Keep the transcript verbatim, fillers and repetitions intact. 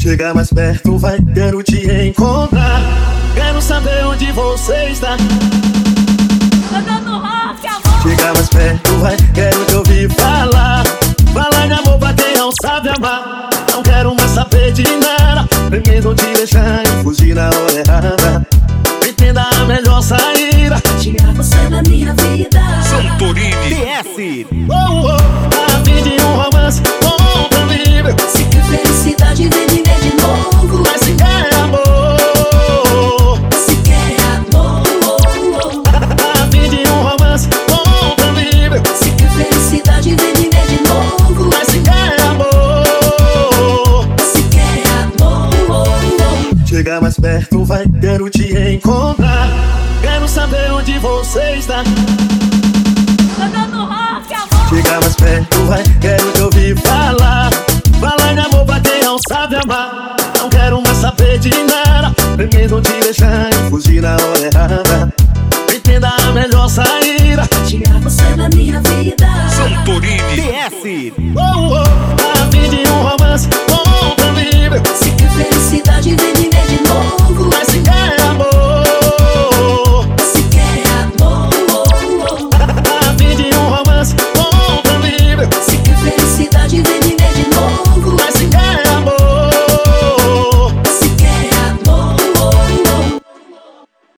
Chega mais perto, vai, quero te encontrar. Quero saber onde você está. Tá dando rock, amor. Chega mais perto, vai, quero te ouvir falar. Falar de amor pra quem não sabe amar. Não quero mais saber de nada. Pretendo te deixar e fugir na hora errada. Entenda a melhor saída. Tirar você da minha vida. Santorini D S. Oh, oh, a fim de um romance bom pra viver. Se quer felicidade, vem me ver de novo. Mas se quer amor, Se quer amor, a fim de um romance bom pra viver. se quer felicidade, vem me ver de novo. Mas se quer amor, Se quer amor, chega mais perto, vai, quero te encontrar. Quero saber onde você está. tá dando rock, amor. Chega mais perto, vai, quero te ouvir falar. Falar de amor pra quem não sabe amar. Não quero mais saber de nada. Pretendo te deixar e fugir na hora errada. Entenda a melhor saída. Tirar você da minha vida. Santorini D S. Oh, oh, a fim de um romance bom pra viver. Se quer felicidade, vem me